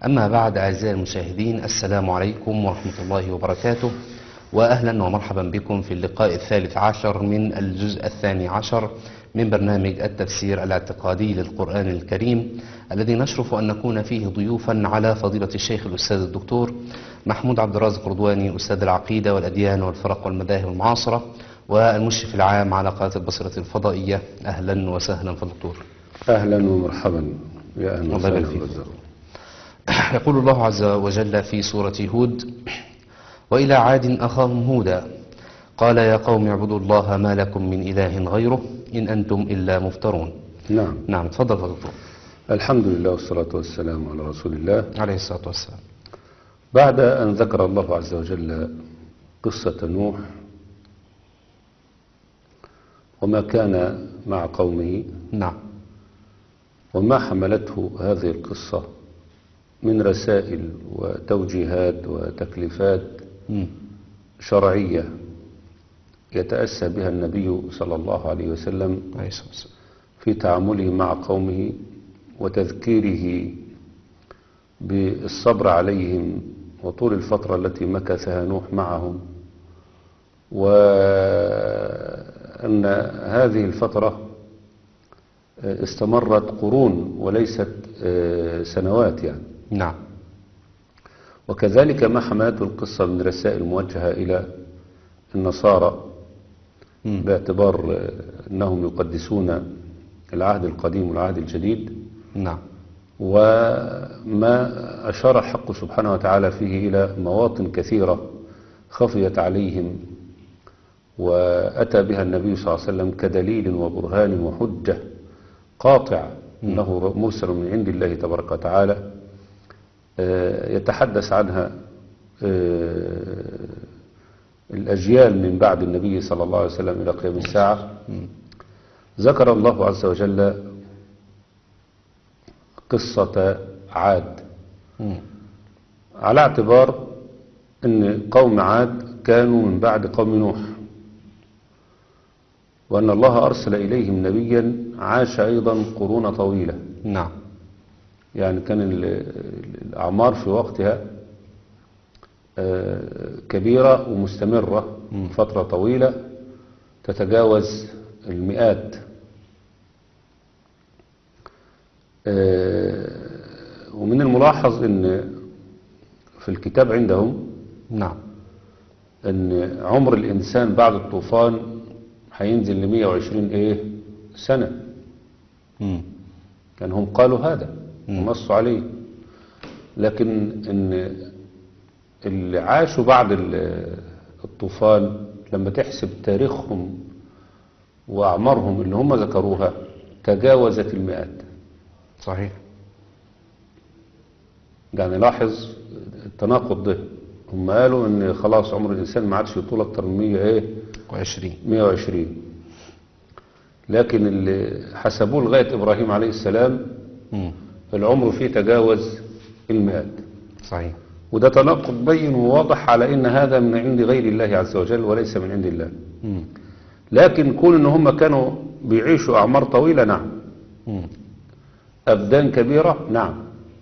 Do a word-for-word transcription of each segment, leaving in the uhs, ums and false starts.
أما بعد أعزائي المشاهدين، السلام عليكم ورحمة الله وبركاته، وأهلا ومرحبا بكم في اللقاء الثالث عشر من الجزء الثاني عشر من برنامج التفسير الاعتقادي للقرآن الكريم، الذي نشرف أن نكون فيه ضيوفا على فضيلة الشيخ الأستاذ الدكتور محمود عبد الرازق رضواني، أستاذ العقيدة والأديان والفرق والمذاهب المعاصرة والمشرف العام على قناة البصرة الفضائية. أهلا وسهلا في الدكتور. أهلا ومرحبا يا أهلا الله وسهلا يبارك فيك. بالدكتور. يقول الله عز وجل في سورة هود: وإلى عاد أخاهم هودا قال يا قوم اعبدوا الله ما لكم من إله غيره إن أنتم إلا مفترون. نعم نعم، تفضل يا دكتور. الحمد لله والصلاة والسلام على رسول الله عليه الصلاة والسلام. بعد أن ذكر الله عز وجل قصة نوح وما كان مع قومه نعم. وما حملته هذه القصة من رسائل وتوجيهات وتكليفات مم. شرعية يتأسى بها النبي صلى الله عليه وسلم عليه الصلاة والسلام. في تعامله مع قومه وتذكيره بالصبر عليهم وطول الفترة التي مكثها نوح معهم، وأن هذه الفترة استمرت قرون وليست سنوات يعني. نعم. وكذلك ما حملته القصة من رسائل موجهة إلى النصارى مم. باعتبار أنهم يقدسون العهد القديم والعهد الجديد، نعم. وما أشار الحق سبحانه وتعالى فيه إلى مواطن كثيرة خفيت عليهم وأتى بها النبي صلى الله عليه وسلم كدليل وبرهان وحجة قاطع أنه مرسل من عند الله تبارك وتعالى، يتحدث عنها الأجيال من بعد النبي صلى الله عليه وسلم إلى قيام الساعة. ذكر الله عز وجل قصة عاد مم. على اعتبار أن قوم عاد كانوا من بعد قوم نوح، وأن الله أرسل إليهم نبيا عاش أيضا قرون طويلة. نعم. يعني كان ال- الأعمار في وقتها آه، كبيرة ومستمرة فترة طويلة تتجاوز المئات. آه، ومن الملاحظ أن في الكتاب عندهم نعم. أن عمر الإنسان بعد الطوفان هينزل ل مئة وعشرين إيه سنة. مم. كان هم قالوا هذا مم. ونصوا عليه، لكن ان اللي عاشوا بعد ال- الطوفان لما تحسب تاريخهم وأعمارهم اللي هم ذكروها تجاوزت المئات. صحيح. يعني لاحظ التناقض ده، هم قالوا ان خلاص عمر الإنسان ما عادش يطول أكتر من مئة ايه وعشرين. مئة وعشرين، لكن اللي حسبوه لغاية إبراهيم عليه السلام مم. العمر فيه تجاوز المئات. صحيح. وده تناقض بين وواضح على ان هذا من عند غير الله عز وجل وليس من عند الله. مم. لكن كون ان هم كانوا بيعيشوا اعمار طويلة نعم، مم. ابدان كبيرة نعم.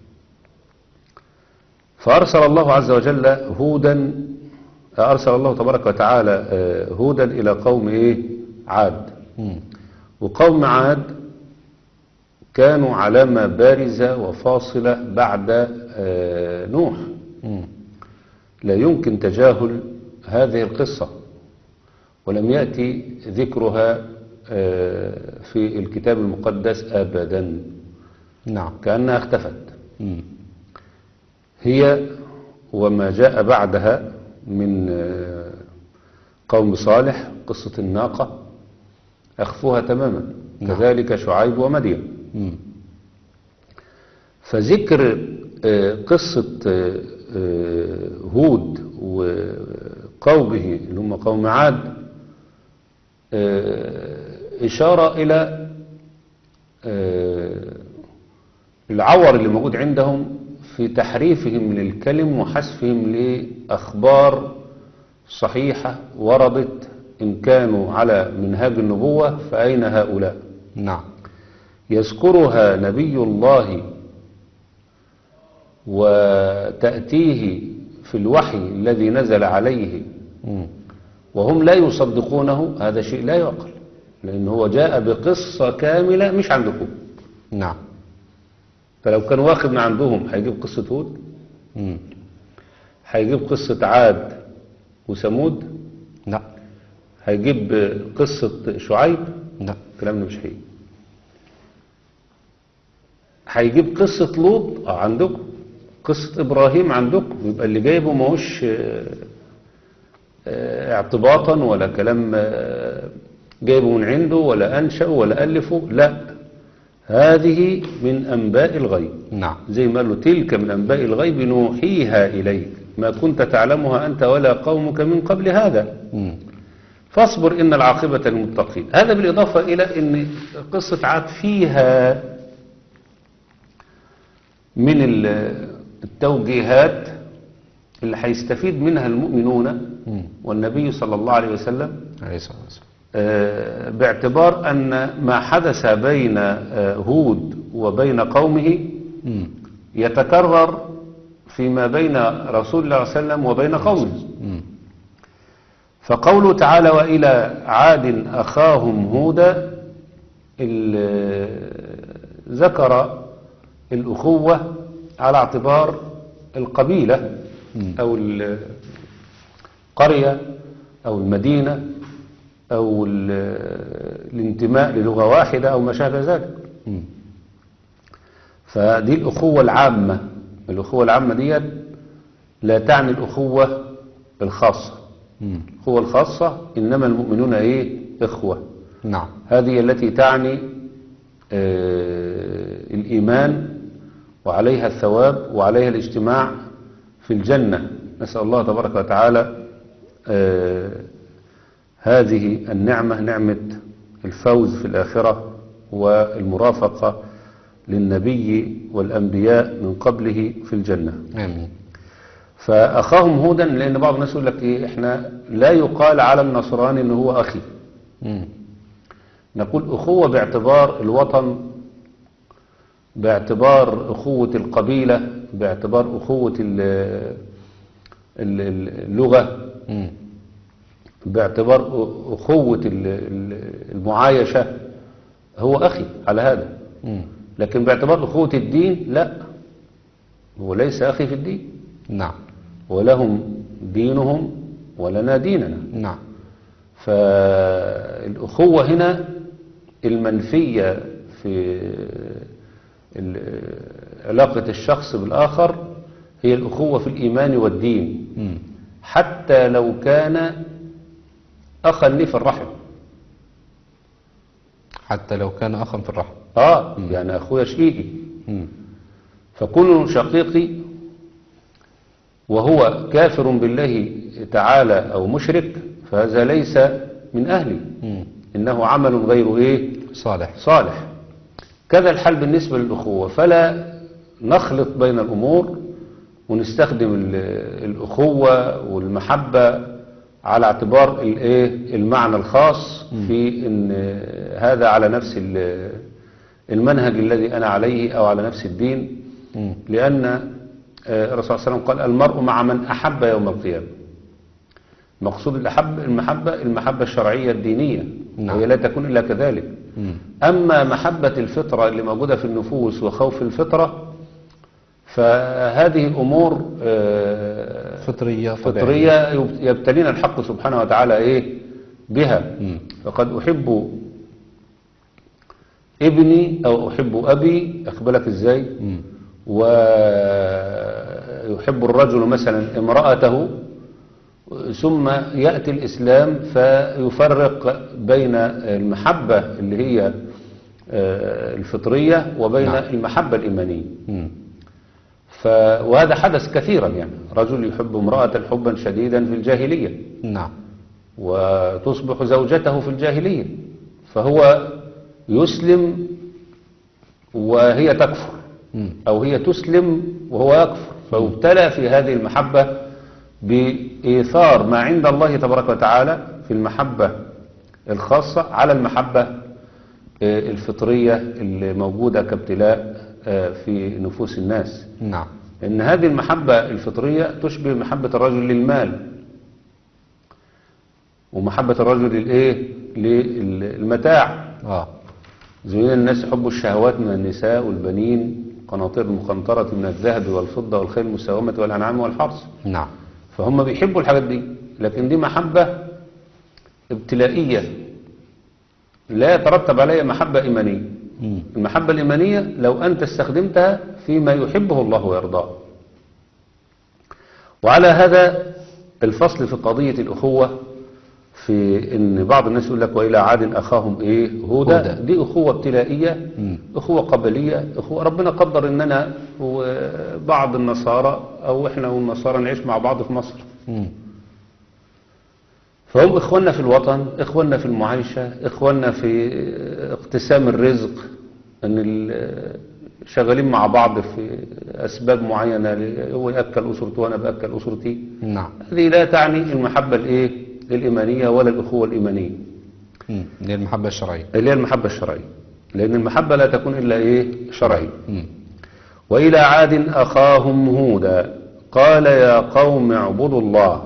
فارسل الله عز وجل هودا، ارسل الله تبارك وتعالى آه، هودا الى قوم ايه عاد. مم. وقوم عاد كانوا علامة بارزة وفاصلة بعد آه، نوح. مم. لا يمكن تجاهل هذه القصة، ولم يأتي ذكرها آه، في الكتاب المقدس أبدا، نعم. كأنها اختفت. مم. هي وما جاء بعدها من آه، قوم صالح، قصة الناقة، أخفوها تماما. نعم. كذلك شعيب ومدين. مم. فذكر آه، قصة آه، آه، هود وقومه اللي هم قوم عاد آه، إشارة إلى آه، العور اللي موجود عندهم في تحريفهم للكلم وحذفهم لأخبار صحيحة وردت. إن كانوا على منهاج النبوة فأين هؤلاء؟ نعم. يذكرها نبي الله وتأتيه في الوحي الذي نزل عليه مم. وهم لا يصدقونه، هذا شيء لا يعقل، لأن هو جاء بقصة كاملة مش عندكم. نعم. فلو كان واخد من عندهم هيجيب قصة هود، مم. هيجيب قصة عاد وثمود، لا. هيجيب قصة شعيب، لا. الكلام ده مش حقيقي. هيجيب قصة لوط اه عندكم، قصة إبراهيم عندكم، يبقى اللي جايبه ماهوش آه، آه، اعتباطا ولا كلام آه، جايبه من عنده ولا أنشأه ولا ألفه، لا، هذه من أنباء الغيب. نعم. زي ما قالوا تلك من أنباء الغيب نوحيها إليك ما كنت تعلمها أنت ولا قومك من قبل هذا مم. فاصبر إن العاقبة للمتقين. هذا بالإضافة إلى أن قصة عاد فيها من التوجيهات اللي هيستفيد منها المؤمنون مم. والنبي صلى الله عليه وسلم، عليه الصلاة والسلام. آه، باعتبار أن ما حدث بين آه، هود وبين قومه مم. يتكرر فيما بين رسول الله صلى الله عليه وسلم وبين قومه. مم. فقوله تعالى وإلى عاد أخاهم هودا، ال- ذكر الأخوة على اعتبار القبيلة مم. أو القرية أو المدينة أو ال- الانتماء للغة واحدة أو ما شابه ذلك. مم. فدي الأخوة العامة. الأخوة العامة دي لا تعني الأخوة الخاصة. مم. الأخوة الخاصة إنما المؤمنون إيه؟ إخوة. نعم. هذه التي تعني آه الإيمان وعليها الثواب وعليها الاجتماع في الجنة. نسأل الله تبارك وتعالى آه هذه النعمة، نعمة الفوز في الآخرة والمرافقة للنبي والأنبياء من قبله في الجنة. آمين. فأخاهم هودا، لأن بعض الناس يقول لك إيه، إحنا لا يقال على النصراني إنه هو أخي، مم. نقول أخوة باعتبار الوطن، باعتبار أخوة القبيلة، باعتبار أخوة ال- ال- اللغة، مم. باعتبار أخوة ال- ال- المعايشة، هو أخي على هذا. مم. لكن باعتبار أخوة الدين لا، هو ليس أخي في الدين، نعم. ولهم دينهم ولنا ديننا. نعم. فالأخوة هنا المنفية في ال- علاقة الشخص بالآخر هي الأخوة في الإيمان والدين، مم. حتى لو كان أخا لي في الرحم. حتى لو كان أخا في الرحم. آه يعني أخويا شقيقي، مم. فكونه شقيقي وهو كافر بالله تعالى أو مشرك فهذا ليس من أهلي، مم. إنه عمل غير إيه؟ صالح. صالح. كذا الحال بالنسبة للأخوة، فلا نخلط بين الأمور ونستخدم ال- الأخوة والمحبة على اعتبار الإيه؟ المعنى الخاص في إن هذا على نفس ال- المنهج الذي أنا عليه أو على نفس الدين، مم. لأن آه، الرسول صلى الله عليه وسلم قال المرء مع من أحب يوم القيامة. مقصود الأحب المحبة المحبة الشرعية الدينية، نعم. وهي لا تكون إلا كذلك. مم. أما محبة الفطرة اللي موجودة في النفوس وخوف الفطرة فهذه أمور آه، فطرية فطرية يبتلينا الحق سبحانه وتعالى إيه بها. مم. فقد أحب ابني أو أحب أبي، أخبرك إزاي، مم. ويحب الرجل مثلا امرأته، ثم يأتي الإسلام فيفرق بين المحبة اللي هي آه، الفطرية وبين نعم. المحبة الإيمانية. مم. ف... وهذا حدث كثيرا، يعني رجل يحب امرأة حبا شديدا في الجاهلية نعم. وتصبح زوجته في الجاهلية، فهو يسلم وهي تكفر، مم. أو هي تسلم وهو يكفر، فابتلى في هذه المحبة بإيثار ما عند الله تبارك وتعالى في المحبة الخاصة على المحبة الفطرية اللي موجودة كابتلاء في نفوس الناس. نعم. إن هذه المحبة الفطرية تشبه محبة الرجل للمال، ومحبة الرجل للإيه؟ للمتاع. اه زين الناس حب الشهوات من النساء والبنين، قناطير المقنطرة من الذهب والفضة والخيل المسومة والأنعام والحرث. نعم. فهم بيحبوا الحاجات دي، لكن دي محبة ابتلائية لا يترتب عليها محبة إيمانية. مم. المحبة الإيمانية لو أنت استخدمتها فيما يحبه الله ويرضاه. وعلى هذا الفصل في قضية الأخوة، في ان بعض الناس يقول لك وإلى عاد أخاهم إيه هودا، هودا. دي أخوة ابتلائية، مم. أخوة قبلية، أخوة ربنا قدر إننا وبعض النصارى أو إحنا والنصارى نعيش مع بعض في مصر. مم. فهم إخواننا في الوطن، إخواننا في المعايشة، إخواننا في اقتسام الرزق، أن ال- شغالين مع بعض في أسباب معينة، هو يأكل أسرته وأنا بأكل أسرتي. نعم. هذه لا تعني المحبة الإيه الإيمانية ولا الأخوة الإيمانية، مم. دي المحبة الشرعية. اللي هي المحبة الشرعية، لأن المحبة لا تكون إلا إيه شرعية. مم. وإلى عاد أخاهم هودا قال يا قوم اعبدوا الله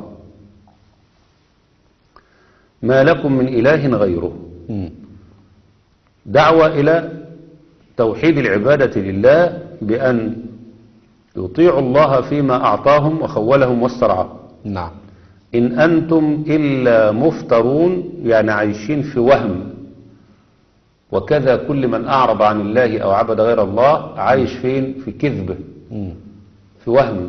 ما لكم من إله غيره. مم. دعوة إلى توحيد العبادة لله بأن يطيعوا الله فيما أعطاهم وخولهم واسترعاهم. نعم. إن أنتم إلا مفترون، يعني عايشين في وهم. وكذا كل من أعرض عن الله أو عبد غير الله عايش فين؟ في كذبة، مم. في وهم،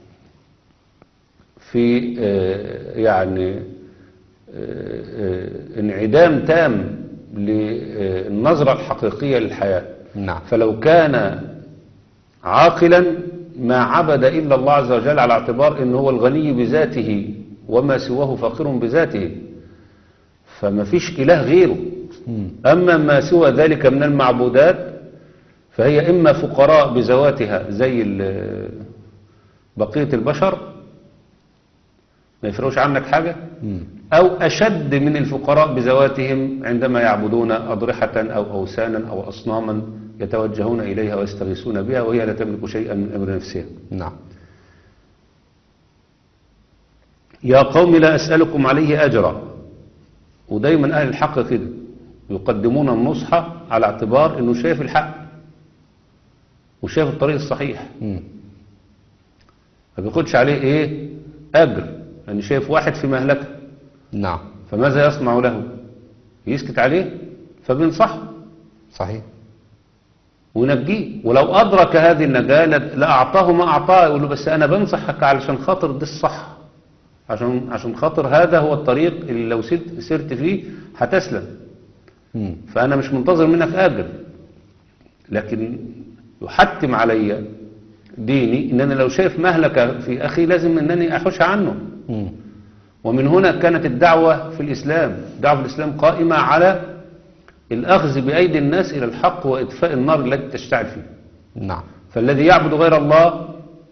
في آه، يعني آه، آه، انعدام تام للنظرة الحقيقية للحياة. نعم. فلو كان عاقلا ما عبد إلا الله عز وجل، على اعتبار أنه هو الغني بذاته وما سواه فقير بذاته، فما فيش إله غيره. مم. أما ما سوى ذلك من المعبودات فهي إما فقراء بذواتها زي ال- بقية البشر ما يفرقوش عنك حاجة، مم. أو أشد من الفقراء بذواتهم عندما يعبدون أضرحة أو أوثانا أو أصناما يتوجهون إليها ويستغيثون بها وهي لا تملك شيئا من أمر نفسها. نعم. يا قوم لا أسألكم عليه أجرا. ودايما أهل الحق كده يقدمون النصح على اعتبار أنه شايف الحق وشايف الطريق الصحيح، مم. ما بياخدش عليه إيه أجر، يعني شايف واحد في مهلكة نعم. فماذا يصنع له؟ يسكت عليه؟ فبينصحه صحيح. ونجيه، ولو أدرك هذه النجاة لأعطاه ما أعطاه، يقول له بس أنا بنصحك علشان خاطر ده الصح، عشان عشان خاطر هذا هو الطريق اللي لو سرت, سرت فيه هتسلم، مم. فأنا مش منتظر منك أجر، لكن يحتم علي ديني إن أنا لو شايف مهلكة في أخي لازم أنني أحوش عنه. مم. ومن هنا كانت الدعوة في الإسلام، دعوة في الإسلام قائمة على الأخذ بأيدي الناس إلى الحق وإطفاء النار التي تشتعل فيه. نعم. فالذي يعبد غير الله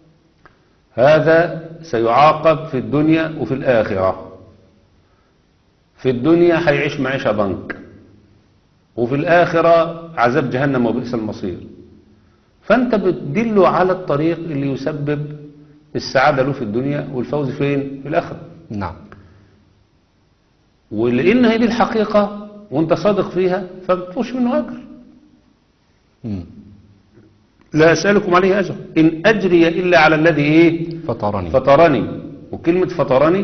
هذا سيعاقب في الدنيا وفي الآخرة. في الدنيا هيعيش معيشة ضنك، وفي الآخرة عذاب جهنم وبئس المصير. فأنت بتدله على الطريق اللي يسبب السعادة له في الدنيا والفوز فين؟ في الآخرة. نعم. ولأن هي دي الحقيقة وانت صادق فيها فبتفوش منه أجر. مم. لا أسألكم عليه أجر إن أجري إلا على الذي إيه فطرني. فطرني. وكلمة فطرني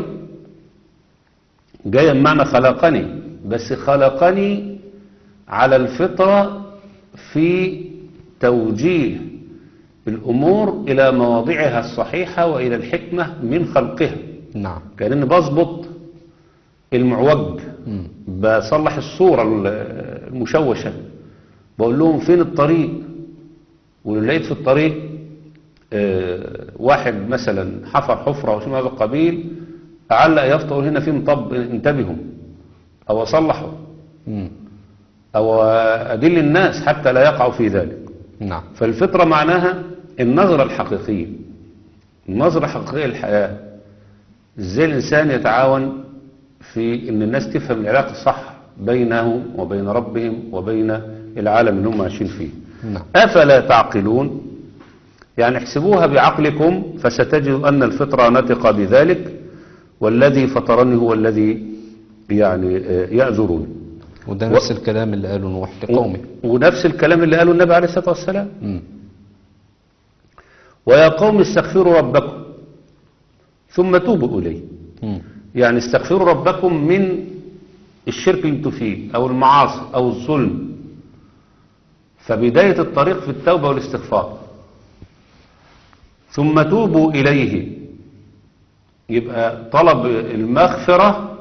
جاية بمعنى خلقني، بس خلقني على الفطرة في توجيه الأمور إلى مواضعها الصحيحة وإلى الحكمة من خلقها. نعم. كأنني بظبط المعوج، مم. بصلح الصورة المشوشة، بقول لهم فين الطريق، ولو لقيت في الطريق آه واحد مثلا حفر حفرة أو شيء من هذا القبيل أعلق يافطة أقول هنا في مطب انتبهوا، أو أصلحه، مم. أو أدل الناس حتى لا يقعوا في ذلك. نعم. فالفطرة معناها النظرة الحقيقية، النظرة الحقيقية للحياة، ازاي الإنسان يتعاون في ان الناس تفهم العلاقة الصح بينهم وبين ربهم وبين العالم اللي هم عايشين فيه. نعم. أفلا تعقلون، يعني احسبوها بعقلكم فستجدوا أن الفطرة نطق بذلك، والذي فطرني هو الذي يعني آه، يأذرني. وده نفس الكلام اللي قاله نوح لقومه. ونفس الكلام اللي قاله النبي عليه الصلاة والسلام. مم. ويا قوم استغفروا ربكم ثم توبوا إليه. مم. يعني استغفروا ربكم من الشرك اللي انتوا فيه أو المعاصي أو الظلم. فبداية الطريق في التوبة والاستغفار. ثم توبوا إليه، يبقى طلب المغفرة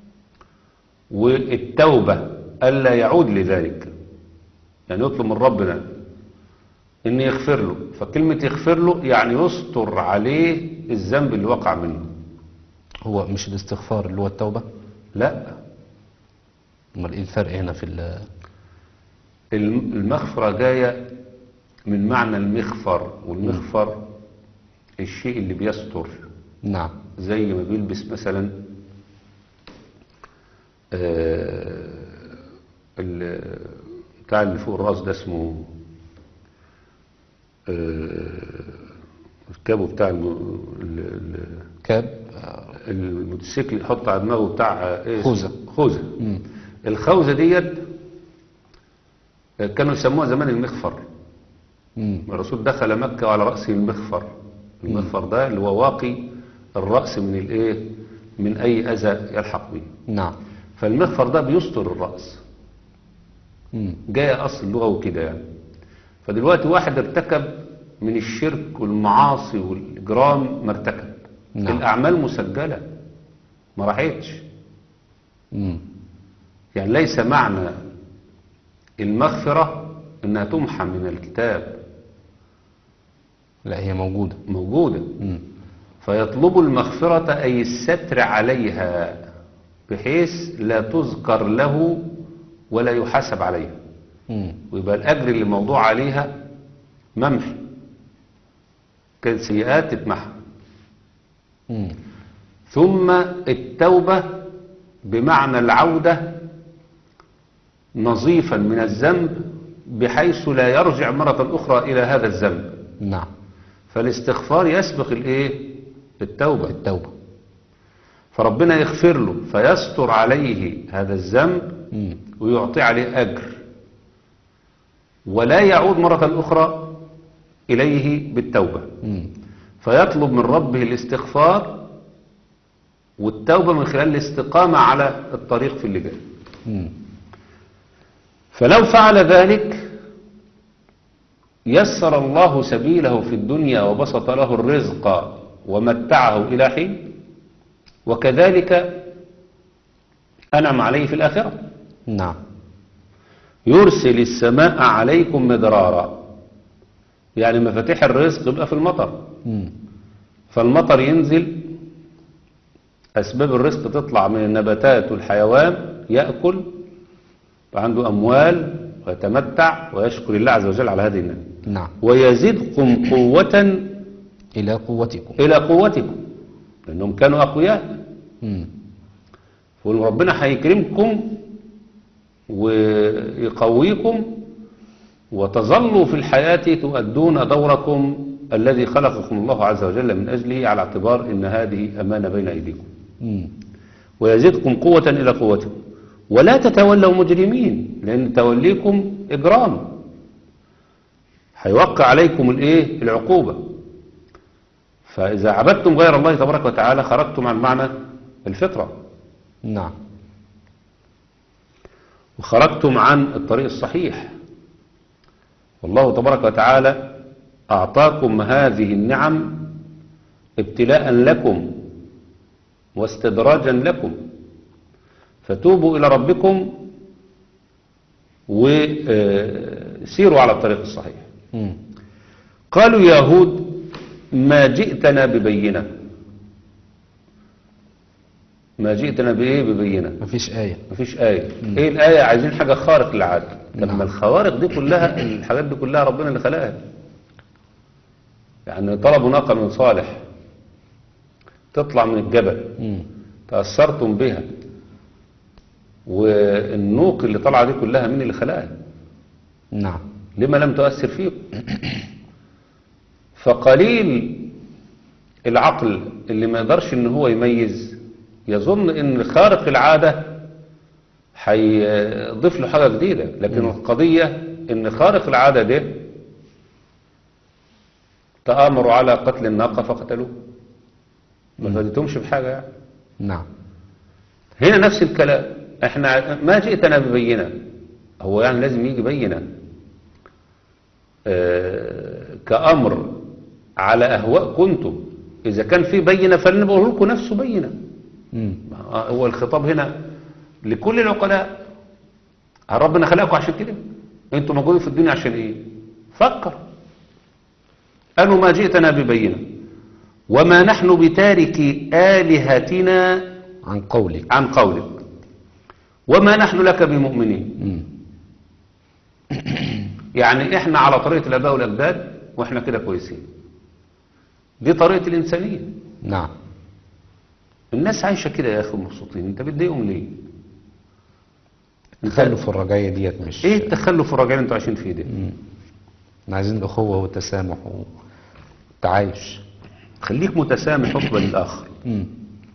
والتوبة ألا يعود لذلك، يعني يطلب من ربنا إن يغفر له. فكلمة يغفر له يعني يستر عليه الذنب اللي وقع منه. هو مش الاستغفار اللي هو التوبة؟ لا، امال ايه الفرق هنا في ال- المغفرة جاية من معنى المغفر، والمغفر الشيء اللي بيستر، نعم. زي ما بيلبس مثلا آه، ال- بتاع اللي فوق الراس ده اسمه آه، الكابو بتاع الم- ال- ال- كاب. الموتوسيكل يحط على دماغه بتاع آه، ايه اسمه؟ خوذة. خوذة. مم. الخوذة ديت آه، كانوا يسموها زمان المغفر. مم. الرسول دخل مكة وعلى رأسه المغفر. المغفر ده اللي هو واقي الرأس من الايه، من اي اذى يلحق به. نعم. فالمغفر ده بيستر الرأس، مم. جاي اصل لغوي كده يعني. فدلوقتي واحد ارتكب من الشرك والمعاصي والاجرام ما ارتكب. نعم. الاعمال مسجلة ما راحتش. مم. يعني ليس معنى المغفرة انها تمحى من الكتاب، لا هي موجودة. موجودة. مم. فيطلب المغفرة أي الستر عليها بحيث لا تذكر له ولا يحاسب عليها، مم. ويبقى الأجر اللي موضوع عليها ممحي، كان سيئات تتمحى. مم. ثم التوبة بمعنى العودة نظيفا من الذنب بحيث لا يرجع مرة أخرى إلى هذا الذنب. نعم. فالاستغفار يسبق الايه، التوبة. التوبة. فربنا يغفر له فيستر عليه هذا الذنب مم. ويعطي عليه أجر، ولا يعود مرة أخرى إليه بالتوبة. مم. فيطلب من ربه الاستغفار والتوبة من خلال الاستقامة على الطريق في اللي جاي. مم. فلو فعل ذلك يسر الله سبيله في الدنيا وبسط له الرزق ومتعه إلى حين، وكذلك أنعم عليه في الآخرة. نعم. يرسل السماء عليكم مدرارا، يعني مفاتيح الرزق يبقى في المطر. مم. فالمطر ينزل، أسباب الرزق تطلع من النباتات والحيوان، يأكل وعنده أموال ويتمتع ويشكر الله عز وجل على هذه النعمة. نعم. ويزيدكم قوة إلى قوتكم. إلى قوتكم، لأنهم كانوا أقوياء. مم. وربنا هيكرمكم ويقويكم وتظلوا في الحياة تؤدون دوركم الذي خلقكم الله عز وجل من أجله، على اعتبار أن هذه أمانة بين أيديكم. مم. ويزيدكم قوة إلى قوتكم ولا تتولوا مجرمين، لأن توليكم إجرام هيوقع عليكم الإيه؟ العقوبة. فإذا عبدتم غير الله تبارك وتعالى خرجتم عن معنى الفطرة، نعم. وخرجتم عن الطريق الصحيح. والله تبارك وتعالى أعطاكم هذه النعم ابتلاء لكم واستدراجا لكم، فتوبوا إلى ربكم وسيروا على الطريق الصحيح. مم. قالوا يا هود ما جئتنا ببينة. ما جئتنا بإيه ببينة؟ مفيش آية. مفيش آية. إيه الآية؟ عايزين حاجة خارق للعادة. نعم. لما الخوارق دي كلها، الحاجات دي كلها ربنا اللي خلقها. يعني طلبوا ناقة من صالح تطلع من الجبل، مم. تأثرتم بها، والنوق اللي طلع دي كلها مين اللي خلقها؟ نعم. لما لم تؤثر فيكم؟ فقليل العقل اللي ما يقدرش ان هو يميز يظن ان خارق العادة هيضيف له حاجة جديدة، لكن مم. القضية ان خارق العادة ده تآمروا على قتل الناقة فقتلوه، ما مم. فادتهمش بحاجة يعني. نعم. هنا نفس الكلام، احنا ما جئتنا ببينة، هو يعني لازم يجي بينة اه كأمر على أهواء كنتم، إذا كان في بينة فلنبقى لكم نفسه بينة. مم. هو الخطاب هنا لكل العقلاء، هل ربنا خلقكم عشان كده؟ انتوا موجودين في الدنيا عشان ايه؟ فكر. قالوا ما جئتنا ببينة وما نحن بتارك آلهتنا عن قولك. عن قولك وما نحن لك بمؤمنين. مم. يعني احنا على طريقة الآباء والأجداد واحنا كده كويسين، دي طريقة الإنسانية. نعم. الناس عايشة كده يا أخي مبسوطين، انت بتضايقهم ليه؟ التخلف الرجعية ديت مش ايه التخلف الرجعي اللي انتوا عايشين فيه ده؟ مم. احنا عايزين الأخوة والتسامح والتعايش. خليك متسامح واقبل الآخر. مم.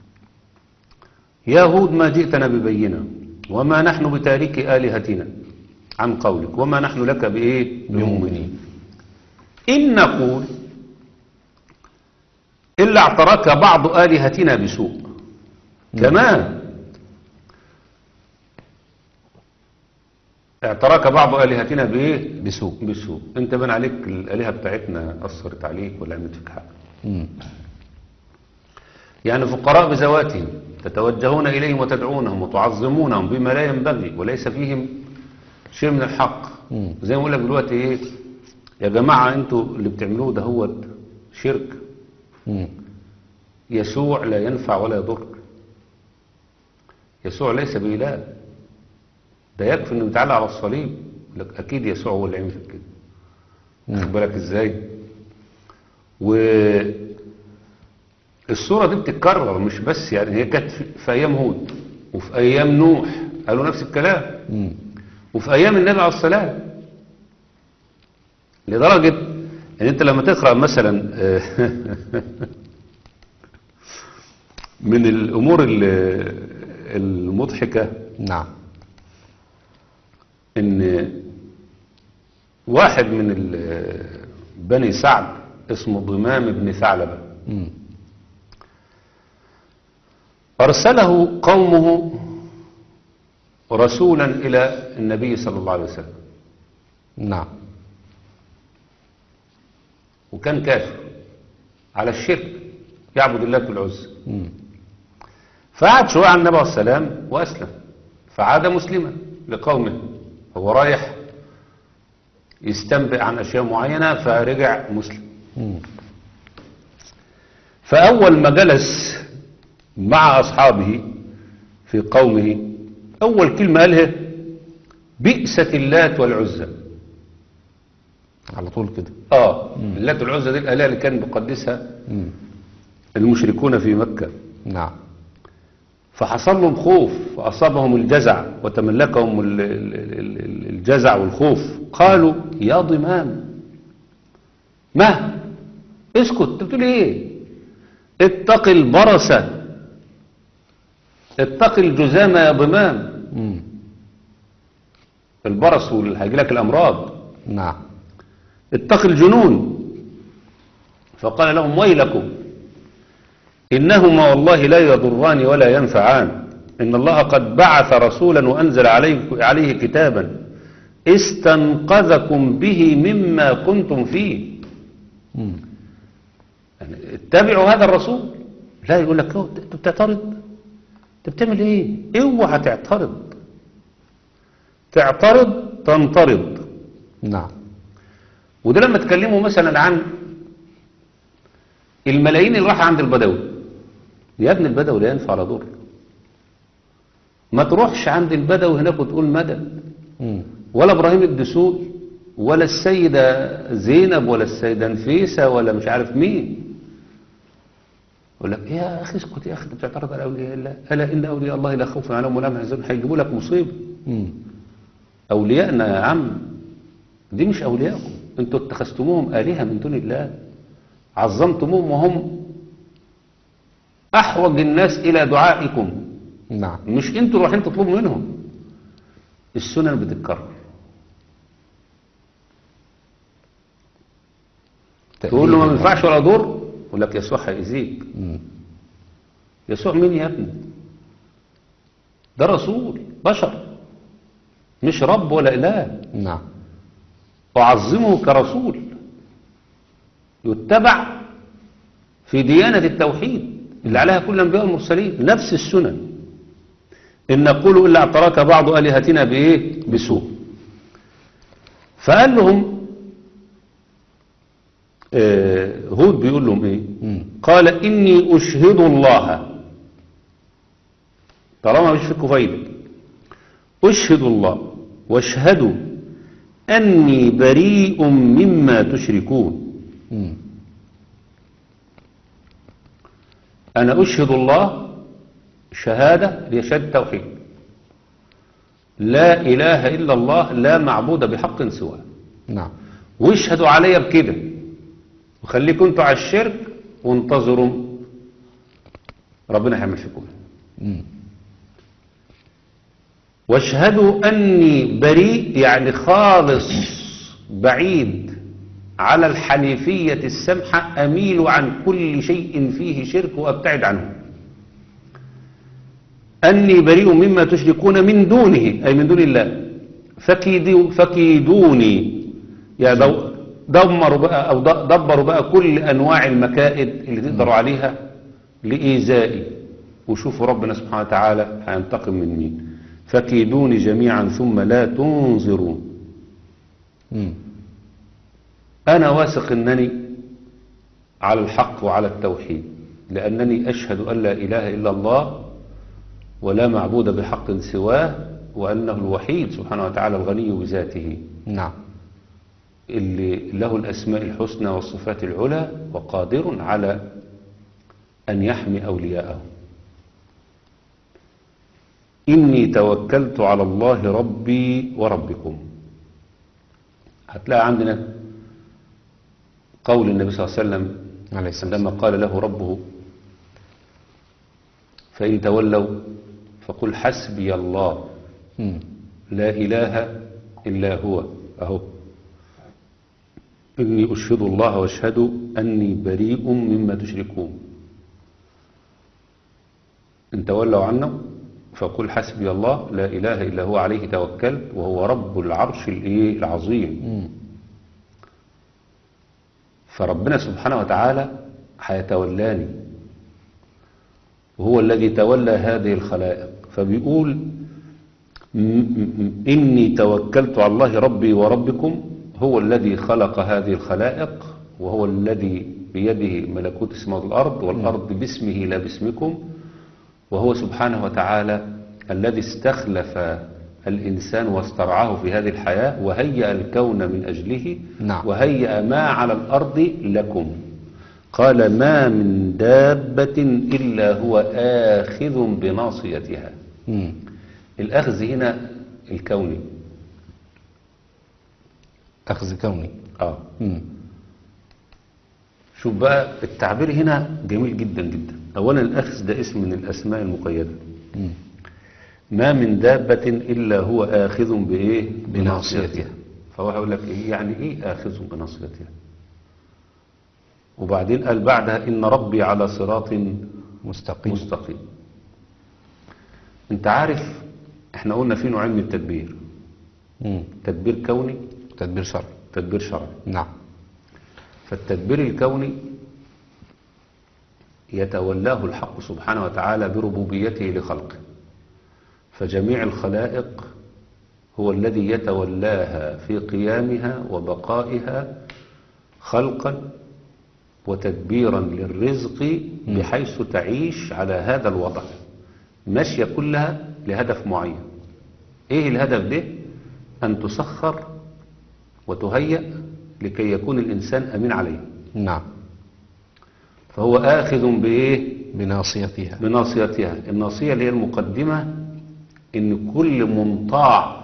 يا هود ما جئتنا ببينة وما نحن بتارك آلهتنا عن قولك وما نحن لك بإيه؟ بمؤمنين. إن نقول إلا اعترك بعض آلهتنا بسوء. كمان اعترك بعض آلهتنا بإيه؟ بسوء. بسوء. انت بان عليك الآلهة بتاعتنا أثرت عليك ولا عملت فيك حاجة؟ مم. يعني فقراء بذواتهم تتوجهون إليهم وتدعونهم وتعظمونهم بما لا ينبغي وليس فيهم شيء من الحق. مم. زي ما اقول لك دلوقتي ايه يا جماعة، انتوا اللي بتعملوه ده هو شرك. مم. يسوع لا ينفع ولا يضر، يسوع ليس بإله، ده يكفي انه يتعلق على الصليب لك اكيد يسوع هو اللي عمل كده. واخد بالك ازاي؟ والصورة دي بتتكرر، مش بس يعني هي كانت في في ايام هود وفي ايام نوح قالوا نفس الكلام، مم. وفي ايام النبي عليه السلام، لدرجة ان انت لما تقرأ مثلا من الامور المضحكة نعم. ان واحد من ال- بني سعد اسمه ضمام بن ثعلبة مم. أرسله قومه رسولا إلى النبي صلى الله عليه وسلم، نعم. وكان كافر على الشرك يعبد الله بالعزى. مم. فقعد شوية عن النبي عليه السلام وأسلم، فعاد مسلما لقومه. هو رايح يستنبئ عن أشياء معينة فرجع مسلم. مم. فأول ما جلس مع أصحابه في قومه أول كلمة قالها بئست اللات والعزى. على طول كده. آه اللات والعزى دي الآلهة اللي كان بيقدسها مم. المشركون في مكة. نعم. فحصل لهم خوف وأصابهم الجزع وتملكهم ال- ال- ال- ال- الجزع والخوف. قالوا يا ضمام ما اسكت، انت بتقول ايه؟ اتق البرص، اتق الجذام يا ضمام. مم. البرص هيجي لك الأمراض. نعم. اتق الجنون. فقال لهم ويلكم إنهما والله لا يضران ولا ينفعان، إن الله قد بعث رسولا وأنزل عليه, عليه كتابا استنقذكم به مما كنتم فيه. مم. يعني اتبعوا هذا الرسول. لا يقول لك انت بتعترض، انت بتعمل ايه؟ اوعى تعترض، تعترض تنطرد. نعم. وده لما تكلموا مثلا عن الملايين اللي راح عند البدوي، يا ابن البدوي لا ينفع ولا ضر، ما تروحش عند البدوي هناك وتقول مدد، مم. ولا ابراهيم الدسوقي ولا السيدة زينب ولا السيدة نفيسة ولا مش عارف مين. يقول لك يا اخي اسكت يا اخي، انت بتعترض على اولياء الله، الا ان اولياء الله لا خوف عليهم ولا هم يحزنون، هيجيبوا لك مصيبه. مم. اولياءنا يا عم دي مش اولياءكم، انتوا اتخذتموهم الهه من دون الله. عظمتموهم وهم أحوج الناس إلى دعائكم، نعم. مش انتوا رايحين تطلبوا منهم. السنن بتتكرر. تقول له ما ينفعش ولا ضر، يقول لك يسوع هيأذيك. مم. يسوع مين يا ابني؟ ده رسول بشر، مش رب ولا إله. نعم. أعظمه كرسول يتبع في ديانة التوحيد اللي عليها كل الأنبياء والمرسلين، نفس السنن. إن نقول إلا اعتراك بعض آلهتنا بإيه؟ بسوء. فقال لهم آه هود بيقول لهم إيه؟ مم. قال إني أشهد الله، طالما مش فيكم فايدة، أشهد الله واشهدوا أني بريء مما تشركون. مم. أنا أشهد الله شهادة لشهادة التوحيد، لا إله إلا الله، لا معبود بحق سواه. نعم. واشهدوا عليا بكده، وخليكم انتوا على الشرك وانتظروا ربنا هيعمل فيكم. مم. واشهدوا أني بريء، يعني خالص بعيد على الحنيفية السمحة، أميل عن كل شيء فيه شرك وأبتعد عنه. أني بريء مما تشركون من دونه، أي من دون الله. فكيدو فكيدوني، يعني دو دمروا بقى أو دبروا بقى كل أنواع المكائد اللي تقدروا عليها لإيذائي، وشوفوا ربنا سبحانه وتعالى هينتقم من مين. فكيدوني جميعا ثم لا تنظرون. مم. أنا واثق أنني على الحق وعلى التوحيد، لأنني أشهد أن لا إله إلا الله ولا معبود بحق سواه، وأنه الوحيد سبحانه وتعالى الغني بذاته، نعم. اللي له الأسماء الحسنى والصفات العلى، وقادر على أن يحمي أولياءه. إني توكلت على الله ربي وربكم. هتلاقي عندنا قول النبي صلى الله عليه وسلم عليه السلام عندما قال له ربه فإن تولوا فقل حسبي الله مم. لا إله إلا هو. أهو إني أشهد الله واشهدوا أني بريء مما تشركون. إن تولوا عنه فقل حسبي الله لا إله إلا هو عليه توكلت وهو رب العرش العظيم. مم. فربنا سبحانه وتعالى هيتولاني، وهو الذي تولى هذه الخلائق. فبيقول إني توكلت على الله ربي وربكم، هو الذي خلق هذه الخلائق، وهو الذي بيده ملكوت السماوات والأرض، والأرض باسمه لا باسمكم. وهو سبحانه وتعالى الذي استخلف الإنسان واسترعاه في هذه الحياة، وهيأ الكون من أجله. نعم. وهيأ ما على الأرض لكم. قال ما من دابة إلا هو آخذ بناصيتها. مم. الأخذ هنا الكوني. أخذ كوني. آه. مم. شوف بقى التعبير هنا جميل جدا جدا. أولا الأخذ ده اسم من الأسماء المقيدة. مم. ما من دابة إلا هو آخذ بإيه؟ بناصيتها. فهو هيقول لك إيه يعني إيه آخذ بناصيتها؟ وبعدين قال بعدها إن ربي على صراط مستقيم. مستقيم. أنت عارف إحنا قلنا في نوعين من التدبير، مم. تدبير كوني، تدبير شرعي. تدبير شرعي. نعم. فالتدبير الكوني يتولاه الحق سبحانه وتعالى بربوبيته لخلقه، فجميع الخلائق هو الذي يتولاها في قيامها وبقائها خلقا وتدبيرا للرزق، بحيث تعيش على هذا الوضع ماشية كلها لهدف معين. ايه الهدف ده؟ ان تسخر وتهيأ لكي يكون الانسان امين عليه. نعم. فهو آخذ بإيه؟ بناصيتها. بناصيتها. الناصية اللي هي المقدمة، إن كل منطاع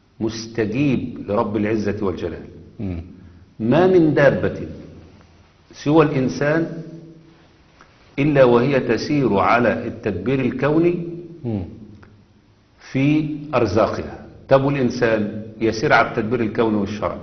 مستجيب لرب العزة والجلال. مم. ما من دابة سوى الإنسان إلا وهي تسير على التدبير الكوني مم. في أرزاقها. طب والإنسان يسير على التدبير الكوني والشرعي،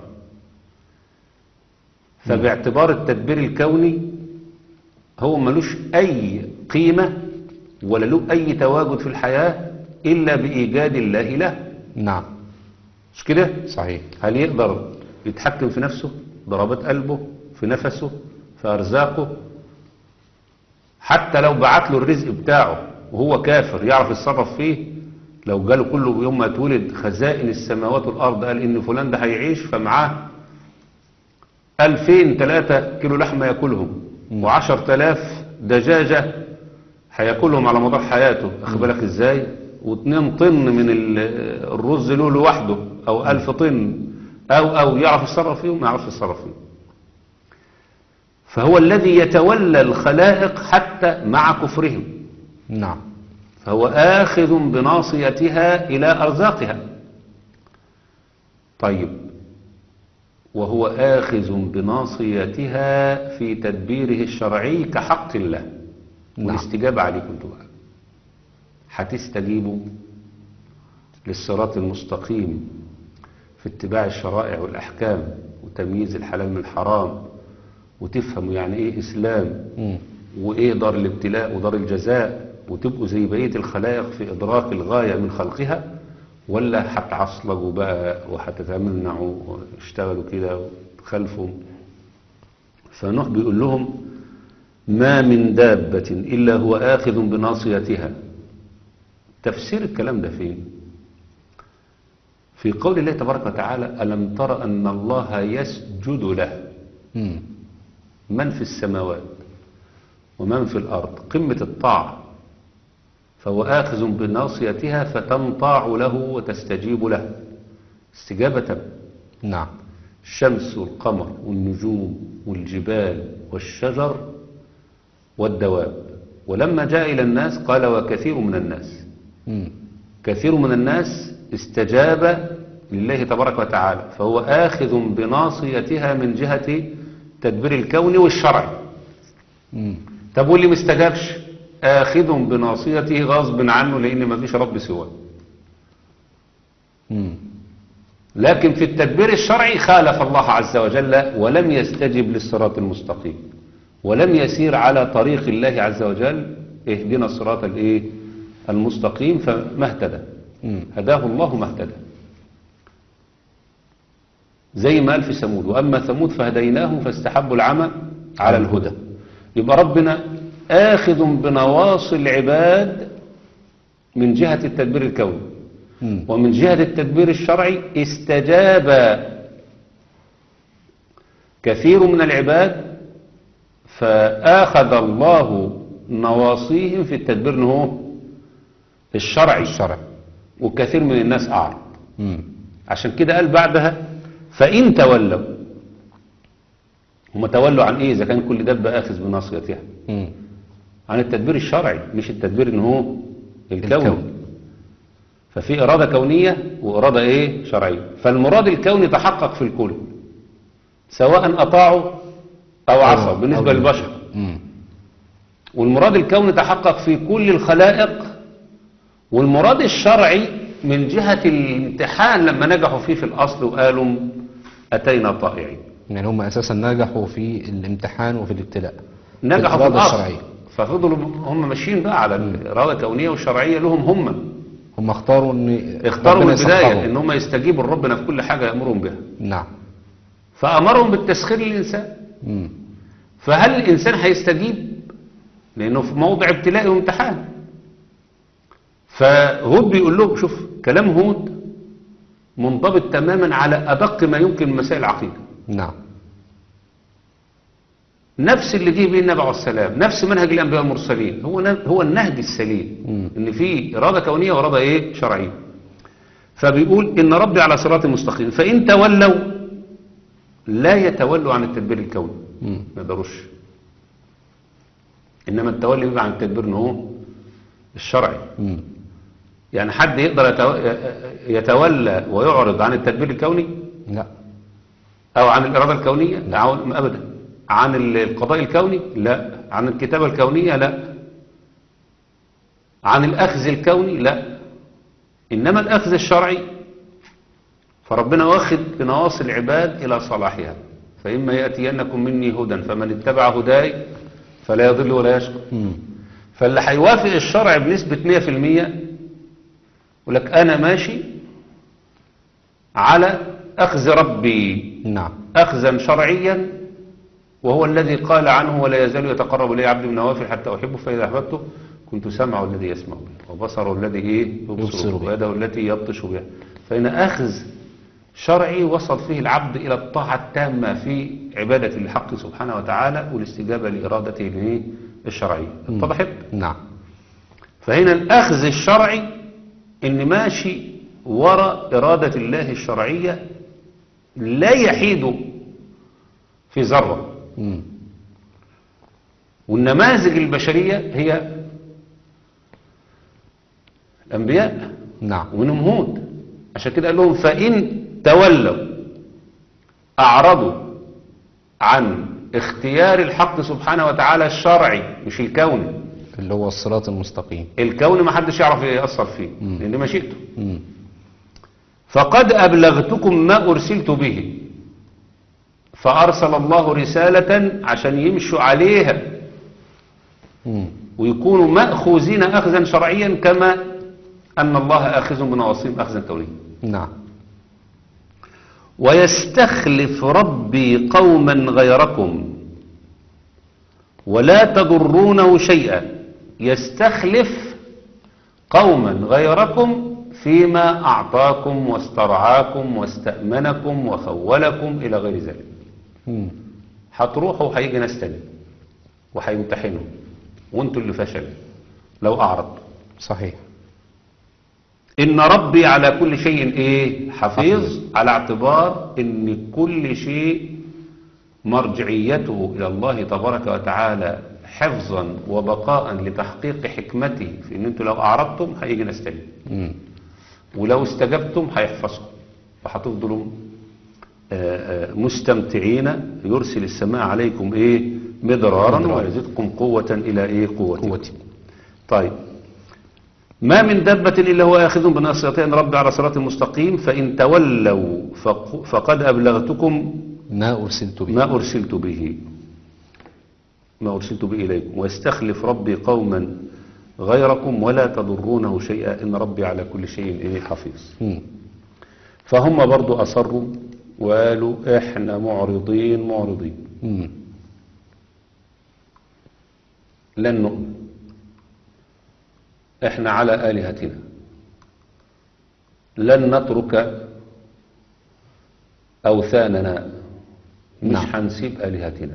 فباعتبار التدبير الكوني هو ملوش أي قيمة ولا له أي تواجد في الحياة إلا بإيجاد الله له. نعم. مش كده؟ صحيح. هل يقدر يتحكم في نفسه، ضربات قلبه، في نفسه، في أرزاقه؟ حتى لو بعت له الرزق بتاعه وهو كافر يعرف يتصرف فيه؟ لو جاله كله يوم ما اتولد خزائن السماوات والأرض قال إن فلان ده هيعيش فمعاه ألفين تلاتة كيلو لحمة يأكلهم وعشر تلاف دجاجة هيأكلهم على مدار حياته، أخد بالك إزاي؟ واتنين طن من ال- الرز له لوحده أو ألف طن أو أو يعرف يتصرف فيهم؟ ما يعرفش يتصرف فيهم. فهو الذي يتولى الخلائق حتى مع كفرهم، نعم. فهو آخذ بناصيتها إلى أرزاقها. طيب، وهو آخذ بناصيتها في تدبيره الشرعي كحق الله. نعم. والاستجابة عليكم انتوا بقى، هتستجيبوا للصراط المستقيم في اتباع الشرائع والأحكام وتمييز الحلال من الحرام، وتفهموا يعني ايه إسلام مم. وايه دار الابتلاء ودار الجزاء، وتبقوا زي بقية الخلائق في إدراك الغاية من خلقها، ولا هتعصلجوا بقى وهتتمنعوا واشتغلوا كده وتخلفوا؟ فنوح بيقول لهم ما من دابة إلا هو آخذ بناصيتها. تفسير الكلام ده فين؟ في قول الله تبارك وتعالى ألم تر أن الله يسجد له مم. من في السماوات ومن في الأرض، قمة الطاعة. فهو آخذ بناصيتها فتنطاع له وتستجيب له استجابة. نعم. الشمس والقمر والنجوم والجبال والشجر والدواب. ولما جاء إلى الناس قال وكثير من الناس. مم. كثير من الناس استجاب لله تبارك وتعالى، فهو آخذ بناصيتها من جهة تدبير الكون والشرع. مم. طب واللي مستجابش آخذ بناصيته غصب عنه لأن ما فيش رب سواه. مم. لكن في التدبير الشرعي خالف الله عز وجل ولم يستجب للصراط المستقيم، ولم يسير على طريق الله عز وجل اهدنا الصراط الايه المستقيم، فما اهتدى. مم. هداه الله ما اهتدى، زي ما قال في ثمود وأما ثمود فهديناهم فاستحبوا العمى على الهدى. يبقى ربنا آخذ بنواصي العباد من جهة التدبير الكوني، مم. ومن جهة التدبير الشرعي استجاب كثير من العباد، فآخذ الله نواصيهم في التدبير هو الشرعي، الشرع. وكثير من الناس أعرض. مم. عشان كده قال بعدها فإن تولوا. هم تولوا عن إيه إذا كان كل دابة آخذ بناصيتها؟ مم. عن التدبير الشرعي، مش التدبير إن هو الكون. الكون. ففي إرادة كونية وإرادة إيه شرعية. فالمراد الكوني تحقق في الكل سواء أطاعوا أو عصوا بالنسبة أو للبشر، مم. والمراد الكوني تحقق في كل الخلائق. والمراد الشرعي من جهة الامتحان لما نجحوا فيه في الأصل وقالوا أتينا طائعين، يعني هم أساسا نجحوا في الامتحان وفي الابتلاء، نجحوا في الإرادة الأصل الشرعية. ففضلوا هم ماشيين بقى على الإرادة الكونية والشرعية لهم هم. هم اختاروا ان اختاروا من ربنا البداية يسخرهم. ان هم يستجيبوا لربنا في كل حاجة يأمرهم بها، نعم. فأمرهم بالتسخير للإنسان. مم. فهل الإنسان هيستجيب؟ لأنه في موضع ابتلاء وامتحان. فهود بيقول لهم شوف كلام هود منضبط تماما على أدق ما يمكن من مسائل العقيدة. نعم. نفس اللي جه به النبي عليه السلام، نفس منهج الأنبياء المرسلين، هو هو النهج السليم. مم. إن في إرادة كونية وإرادة إيه شرعية. فبيقول إن ربي على صراط مستقيم فإن تولوا لا يتولوا عن التدبير الكوني، مم. ما يقدروش. إنما التولي بيبقى عن التدبير إن هو الشرعي. مم. يعني حد يقدر يتو- يتولى ويعرض عن التدبير الكوني لا. أو عن الإرادة الكونية؟ لا أبدا. عن القضاء الكوني؟ لا. عن الكتابة الكونية؟ لا. عن الأخذ الكوني؟ لا. إنما الأخذ الشرعي فربنا واخد بنواصي العباد إلى صلاحها، فإما يأتينكم مني هدى فمن اتبع هداي فلا يضل ولا يشقى. مم. فاللي هيوافق الشرع بنسبة مية في المية يقول لك أنا ماشي على أخذ ربي نعم. أخذا شرعيا، وهو الذي قال عنه ولا يزال يتقرب إلي عبد من نوافل حتى أحبه فإذا أحببته كنت سمعه الذي يسمع به وبصره الذي إيه يبصر يبصر به. به ويده التي يبطش بها. فإن أخذ شرعي وصل فيه العبد إلى الطاعة التامة في عبادة الحق سبحانه وتعالى والاستجابة لإرادته الإيه؟ الشرعية. اتضحت؟ نعم. فهنا الأخذ الشرعي إن ماشي وراء إرادة الله الشرعية لا يحيد في ذرة. مم. والنماذج البشرية هي الأنبياء نعم. ومنهم هود. عشان كده قال لهم فإن تولوا أعرضوا عن اختيار الحق سبحانه وتعالى الشرعي مش الكوني. اللي هو الصراط المستقيم. الكون ما حدش يعرف يأثر فيه لأن مشيئته. مم. فقد أبلغتكم ما أرسلت به، فأرسل الله رسالة عشان يمشوا عليها مم. ويكونوا مأخوذين أخذا شرعيا كما أن الله آخذ بنواصيهم أخذا كونيا. نعم. ويستخلف ربي قوما غيركم ولا تضرونه شيئا. يستخلف قوما غيركم فيما أعطاكم واسترعاكم واستأمنكم وخولكم إلى غير ذلك. مم. هتروحوا هيجي ناس تاني وهيمتحنوا وانتوا اللي فشلوا لو أعرض. صحيح. إن ربي على كل شيء إيه حفيظ، على اعتبار إن كل شيء مرجعيته إلى الله تبارك وتعالى حفظا وبقاء لتحقيق حكمته في إن أنتوا لو أعرضتم هيجي ناس تاني مم. ولو استجبتم هيحفظكم فهتفضلوا آه، آه، مستمتعين. يرسل السماء عليكم إيه مدرارا مدرارا. ويزيدكم قوة إلى إيه قوتكم. قوتي. طيب ما من دابة إلا هو آخذ بناصيتها إن ربي على صراط مستقيم فإن تولوا فق- فقد أبلغتكم ما أرسلت به. ما أرسلت به ما أرسلت به إليكم ويستخلف ربي قوما غيركم ولا تضرونه شيئا إن ربي على كل شيء إيه حفيظ. مم. فهم برضو أصروا وقالوا إحنا معرضين معرضين مم. لن نؤمن، إحنا على آلهتنا لن نترك أوثاننا، مش نعم. هنسيب آلهتنا،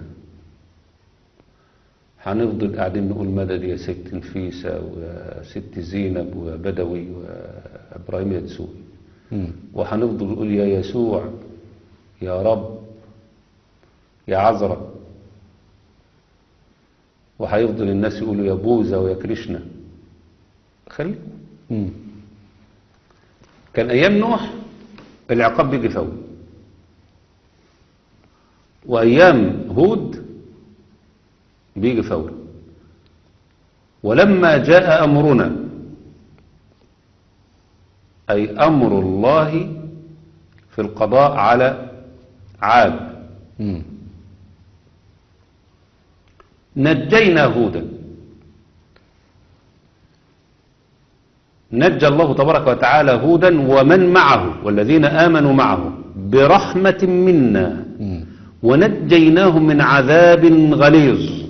هنفضل قاعدين نقول مدد يا ست نفيسة وست زينب وبدوي وإبراهيم يدسوقي، مم. وهنفضل نقول يا يسوع يا رب يا عذراء، وهيفضل الناس يقولوا يا بوذا ويا كريشنا. خلي مم. كان أيام نوح العقاب بيجي فوري، وأيام هود بيجي فوري. ولما جاء أمرنا أي أمر الله في القضاء على عاد مم. نجينا هودا، نجى الله تبارك وتعالى هودا ومن معه والذين آمنوا معه برحمة منا مم. ونجيناهم من عذاب غليظ.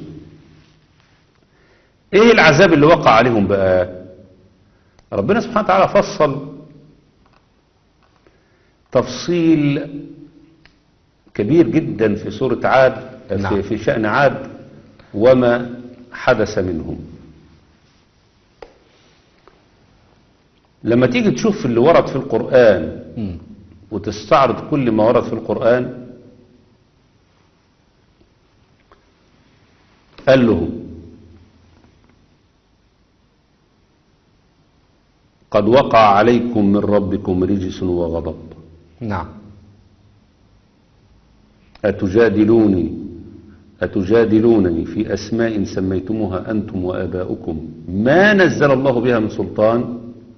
ايه العذاب اللي وقع عليهم بقى؟ ربنا سبحانه وتعالى فصل تفصيل كبير جدا في سورة عاد نعم. في, في شأن عاد وما حدث منهم. لما تيجي تشوف اللي ورد في القرآن مم. وتستعرض كل ما ورد في القرآن، قال له قد وقع عليكم من ربكم رجس وغضب نعم. أتجادلوني أتجادلونني في أسماء سميتموها أنتم وآباؤكم ما نزل الله بها من سلطان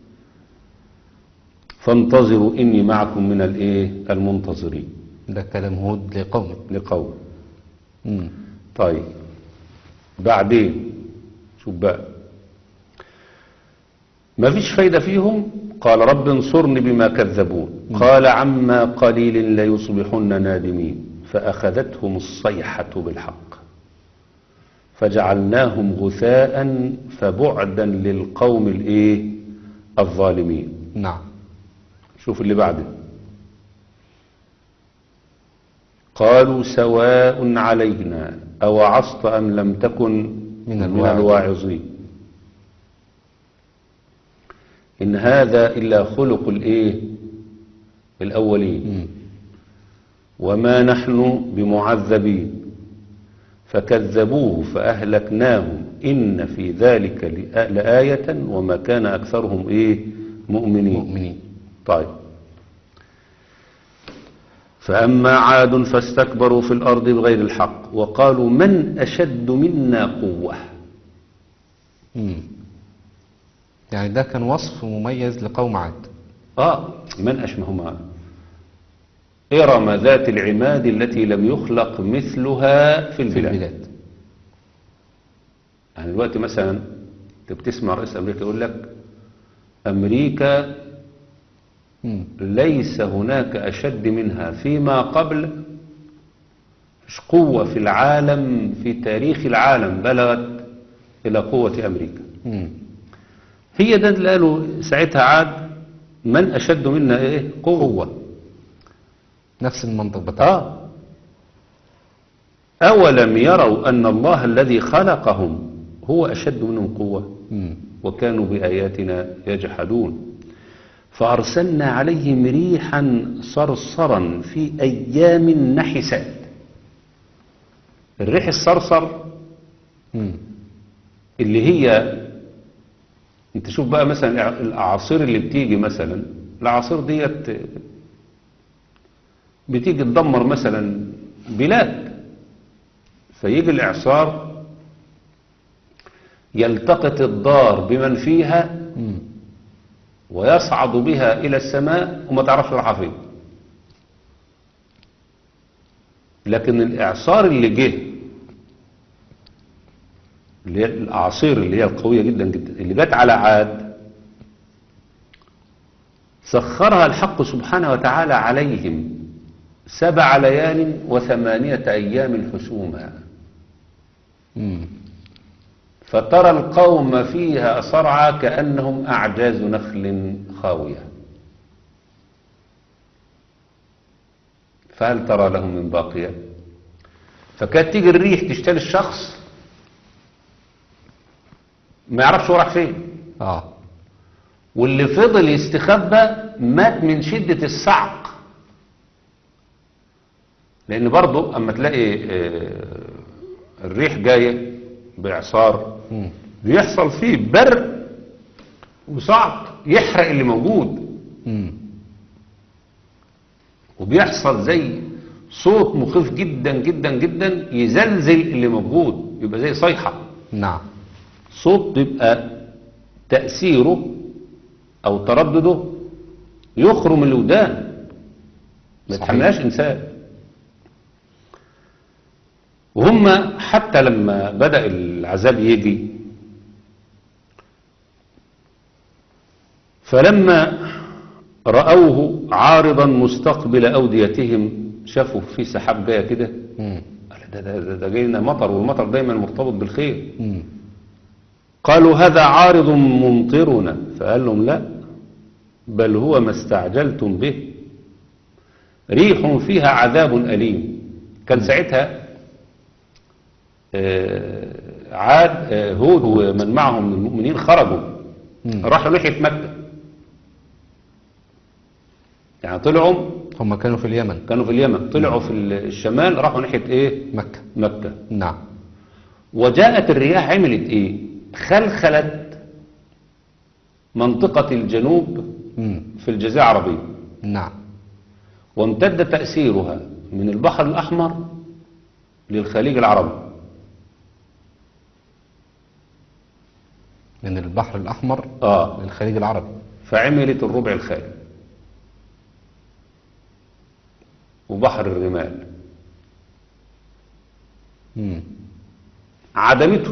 فانتظروا إني معكم من الإيه المنتظرين. ده كلام هود لقومه. لقوم. مم. طيب بعدين شوف بقى ما فيش فايدة فيهم. قال رب انصرني بما كذبون. قال عما قليل ليصبحن نادمين فأخذتهم الصيحة بالحق فجعلناهم غثاء فبعدا للقوم الايه الظالمين. نعم. شوف اللي بعده قالوا سواء علينا أوعظت أم لم تكن من من الواعظين. الواعظين إن هذا إلا خلق الإيه الأولين مم. وما نحن بمعذبين فكذبوه فأهلكناهم إن في ذلك لآ- لآية وما كان أكثرهم إيه مؤمنين. مؤمنين. طيب فأما عاد فاستكبروا في الأرض بغير الحق وقالوا من أشد منا قوة. مم. يعني ده كان وصف مميز لقوم عاد. آه من أشبههما إرم ذات العماد التي لم يخلق مثلها في في البلاد. البلاد. يعني دلوقتي مثلا انت بتسمع رئيس أمريكا يقول لك أمريكا مم. ليس هناك أشد منها فيما قبل مش قوة في العالم في تاريخ العالم بلغت إلى قوة أمريكا. مم. هي ده اللي قالوا ساعتها عاد من أشد منا إيه قوة, قوة. نفس المنطق بتاعه. آه أولم يروا أن الله الذي خلقهم هو أشد منهم قوة مم. وكانوا بآياتنا يجحدون فأرسلنا عليهم ريحا صرصرا في أيام نحسات. الريح الصرصر مم. اللي هي انت شوف بقى مثلا الأعاصير اللي بتيجي مثلا الأعاصير ديت بتيجي تدمر مثلا بلاد فيجي الإعصار يلتقط الدار بمن فيها مم. ويصعد بها إلى السماء وما تعرفش رايحة فين. لكن الإعصار اللي جه اللي هي الأعاصير اللي هي القوية جدا جدا اللي جت على عاد سخرها الحق سبحانه وتعالى عليهم سبع ليال وثمانية أيام حسوما مم. فترى القوم فيها صرعى كأنهم أعجاز نخل خاوية فهل ترى لهم من باقية. فكانت تيجي الريح تشتري الشخص ما يعرفش هو راح فين. اه. واللي فضل يستخبى مات من شدة الصعق لأن برضو أما تلاقي آه، الريح جاية بإعصار مم. بيحصل فيه برق وصعق يحرق اللي موجود مم. وبيحصل زي صوت مخيف جدا جدا جدا يزلزل اللي موجود يبقى زي صيحة. نعم. صوت بيبقى تأثيره أو تردده يخرم الودان ما صحيح. يتحملهاش إنسان. وهم حتى لما بدأ العذاب يجي فلما رأوه عارضا مستقبل أوديتهم شافوا في سحاب جاية كده مم. قال ده, ده, ده, ده جاينا مطر والمطر دايما مرتبط بالخير. مم. قالوا هذا عارض ممطرنا فقال لهم لا بل هو ما استعجلتم به ريح فيها عذاب أليم. كان ساعتها آه، عاد آه، هود ومن معهم من المؤمنين خرجوا مم. راحوا ناحية مكة يعني طلعوا هم كانوا في اليمن. كانوا في اليمن طلعوا في الشمال راحوا ناحية ايه مكة. مكة. نعم. وجاءت الرياح عملت ايه خلخلت منطقة الجنوب مم. في الجزيرة العربية نعم. وامتد تأثيرها من البحر الأحمر للخليج العربي. من البحر الأحمر اه للخليج العربي. فعملت الربع الخالي وبحر الرمال، مم. عدمته.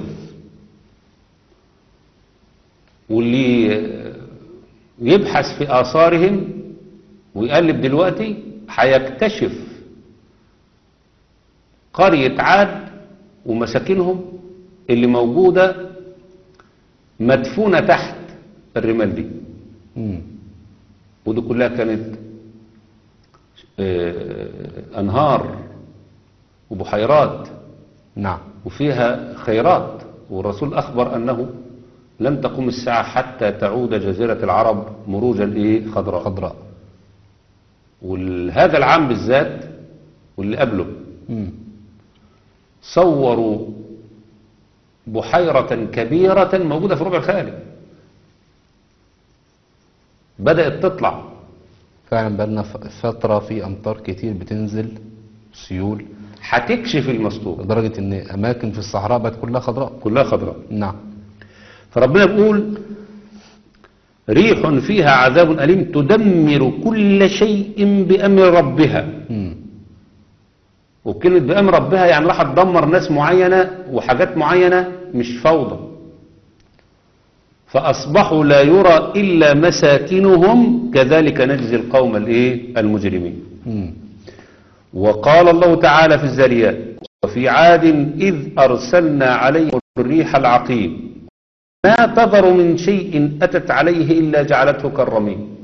واللي يبحث في آثارهم ويقلب دلوقتي هيكتشف قرية عاد ومساكنهم اللي موجودة مدفونة تحت الرمال دي. مم. ودي كلها كانت آه، أنهار وبحيرات نعم. وفيها خيرات، والرسول أخبر أنه لن تقوم الساعة حتى تعود جزيرة العرب مروجا إيه خضراء. خضراء. وهذا العام بالذات واللي قبله مم. صوروا بحيرة كبيرة موجودة في ربع الخالي بدأت تطلع. فعلا بقالنا ف- فترة في أمطار كتير بتنزل سيول، هتكشف المسطور لدرجة إن أماكن في الصحراء بقت كلها خضراء. كلها خضراء. نعم. فربنا بيقول ريح فيها عذاب أليم تدمر كل شيء بأمر ربها. مم. وكلمة بأمر ربها يعني راح تدمر ناس معينة وحاجات معينة، مش فوضى. فأصبحوا لا يرى إلا مساكنهم كذلك نجزي القوم الإيه المجرمين. مم. وقال الله تعالى في الذاريات وفي عاد إذ أرسلنا عليهم الريح العقيم ما تذر من شيء أتت عليه إلا جعلته كالرميم.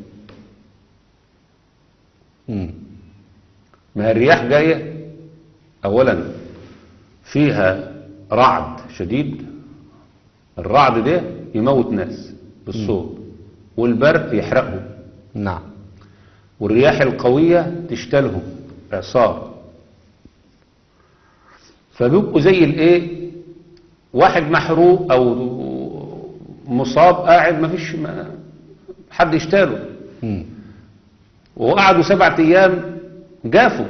مم. ما الرياح جاية أولا فيها رعد شديد، الرعد ده يموت ناس بالصوت، والبرق يحرقهم، نعم. والرياح القوية تشتلهم إعصار. فبيبقوا زي الايه واحد محروق او مصاب قاعد ما فيش ما حد يشتاله، مم. وقعدوا سبعة ايام جافوا.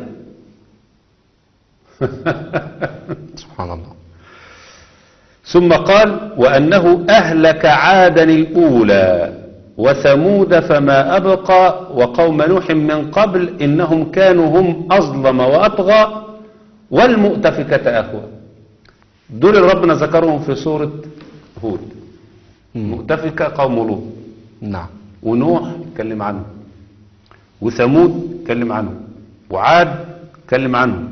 سبحان الله. ثم قال وأنه أهلك عادا الأولى وثمود فما أبقى وقوم نوح من قبل إنهم كانوا هم أظلم وأطغى والمؤتفكة أهوى. دول اللي ربنا ذكرهم في سورة هود. مم. مؤتفكة قوم لوط، نعم. ونوح اتكلم عنه، وثمود اتكلم عنه، وعاد اتكلم عنه.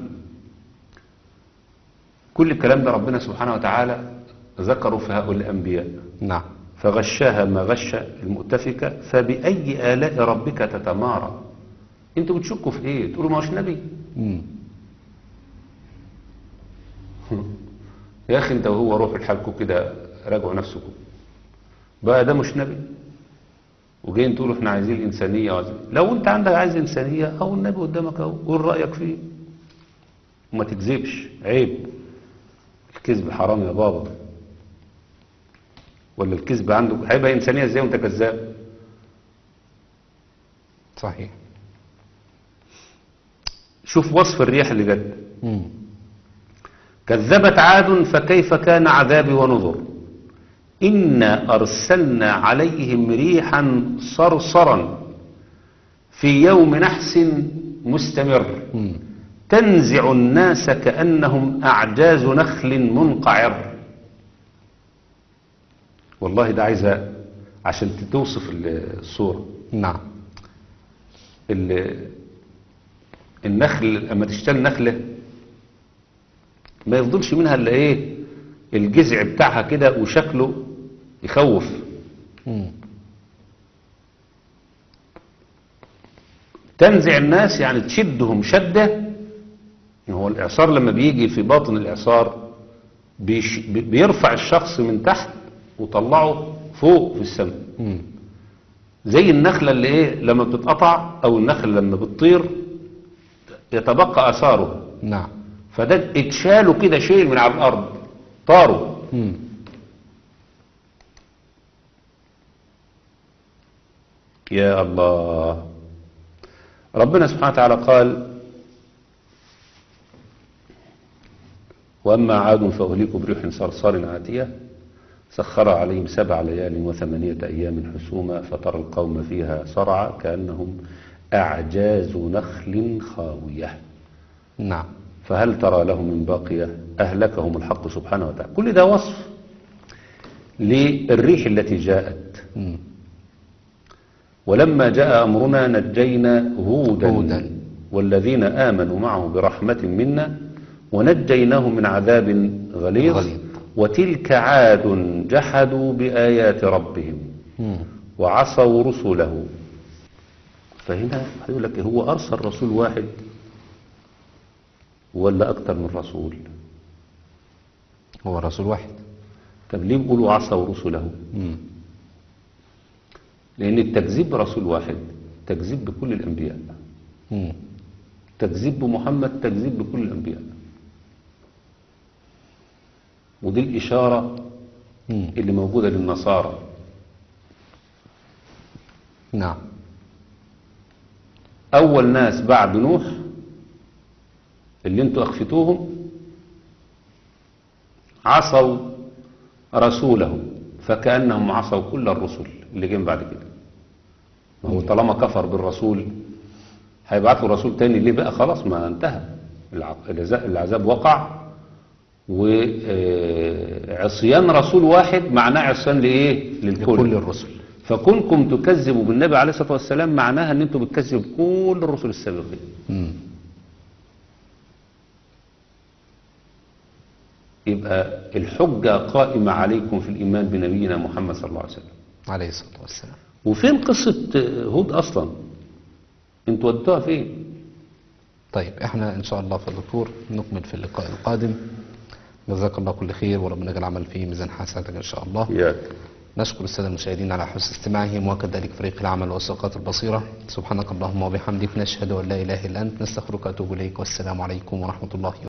كل الكلام ده ربنا سبحانه وتعالى ذكروا في هؤلاء الأنبياء. نعم. فغشاها ما غش المؤتفكة فبأي آلاء ربك تتمارى. انتوا بتشكوا في ايه؟ تقولوا ما هوش نبي. مم. يا اخي انت وهو روحوا لحالكم كده، راجعوا نفسكم بقى، ده مش نبي وجايين تقولوا احنا عايزين الإنسانية وعايزين. لو انت عندك عايز إنسانية او النبي قدامك اهو، قول رأيك فيه وما تكذبش، عيب. الكذب حرام يا بابا. ولا الكذب عندك هيبقى إنسانية ازاي وانت كذاب؟ صحيح. شوف وصف الريح اللي جت. مم. كذبت عاد فكيف كان عذابي ونذر إنا أرسلنا عليهم ريحا صرصرا في يوم نحس مستمر مم. تنزع الناس كأنهم أعجاز نخل منقعر. والله ده عايزة عشان توصف الصورة. نعم. ال- النخل لما تشتري نخلة ما يفضلش منها الا ايه الجذع بتاعها كده وشكله يخوف. مم. تنزع الناس يعني تشدهم شدة. هو الإعصار لما بيجي في باطن الإعصار بيش بيرفع الشخص من تحت وطلعه فوق في السماء. مم. زي النخلة اللي ايه لما بتتقطع او النخلة لما بتطير يتبقى اثاره. نعم. فده اتشالوا كده شيء من على الارض طاروا. مم. يا الله. ربنا سبحانه وتعالى قال وأما عاد فأهلكوا بريح صرصار عاتية سخر عليهم سبع ليال وثمانية أيام حسوما فترى القوم فيها صرعى كأنهم أعجاز نخل خاوية نعم. فهل ترى لهم من باقية أهلكهم الحق سبحانه وتعالى. كل ده وصف للريح التي جاءت. مم. ولما جاء أمرنا نجينا هودا, هودا والذين آمنوا معه برحمة منا ونجيناهم من عذاب غليظ, غليظ. وتلك عاد جحدوا بآيات ربهم مم. وعصوا رسله. فهنا هيقول لك هو أرسل رسول واحد ولا أكثر من رسول؟ هو رسول واحد. طب ليه بيقولوا عصوا رسله؟ مم. لأن التكذيب برسول واحد تكذيب بكل الأنبياء. مم. تكذيب بمحمد تكذيب بكل الأنبياء. ودي الإشارة مم. اللي موجودة للنصارى. نعم. أول ناس بعد نوح اللي انتوا أخفتوهم عصوا رسوله فكأنهم عصوا كل الرسل اللي جايين بعد كده. ما هو طالما كفر بالرسول هيبعثوا رسول تاني ليه بقى؟ خلاص ما انتهى العذاب وقع. وعصيان رسول واحد معناه عصيان لإيه؟ للكل. لكل الرسل. فكونكم تكذبوا بالنبي عليه الصلاة والسلام معناها ان انتم بتكذبوا كل الرسل السابقين. مم. يبقى الحجة قائمة عليكم في الإيمان بنبينا محمد صلى الله عليه وسلم عليه الصلاة والسلام. وفين قصة هود أصلا؟ انتوا ودوها فين؟ طيب احنا ان شاء الله في الدكتور نكمل في اللقاء القادم. جزاك الله كل خير وربنا يجعل العمل فيه ميزان حسناتك ان شاء الله. ياك. نشكر السادة المشاهدين على حسن استماعهم وكذلك فريق العمل والساقات البصيرة. سبحانك اللهم وبحمدك نشهد أن لا إله إلا أنت نستغفرك ونتوب إليك والسلام عليكم ورحمة الله وبركاته.